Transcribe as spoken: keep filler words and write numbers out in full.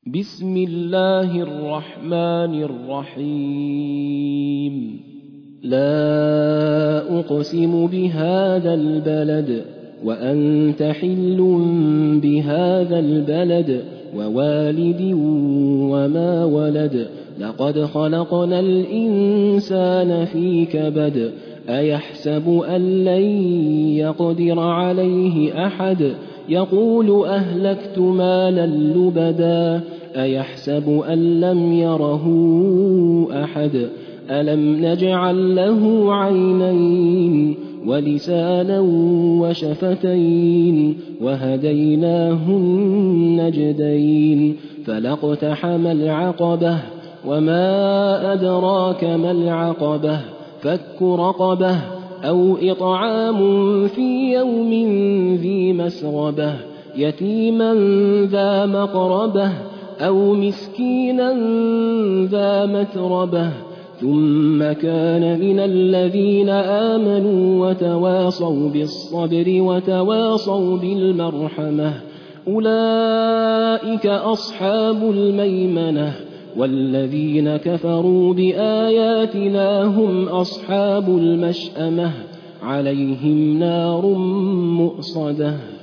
بسم الله الرحمن الرحيم لا أقسم بهذا البلد وأنت حل بهذا البلد ووالد وما ولد لقد خلقنا الإنسان في كبد أيحسب أن لن يقدر عليه أحد يقول أهلكت مالا لبدا أيحسب أن لم يره أحد ألم نجعل له عينين ولسانا وشفتين وهديناه النجدين فلاقتحم العقبة وما أدراك ما العقبة فك رقبة أو إطعام في يوم ذي مسغبة يتيما ذا مقربة أو مسكينا ذا متربة ثم كان من الذين آمنوا وتواصوا بالصبر وتواصوا بالمرحمة أولئك أصحاب الميمنة والذين كفروا بآياتنا هم أصحاب المشأمة عليهم نار مؤصدة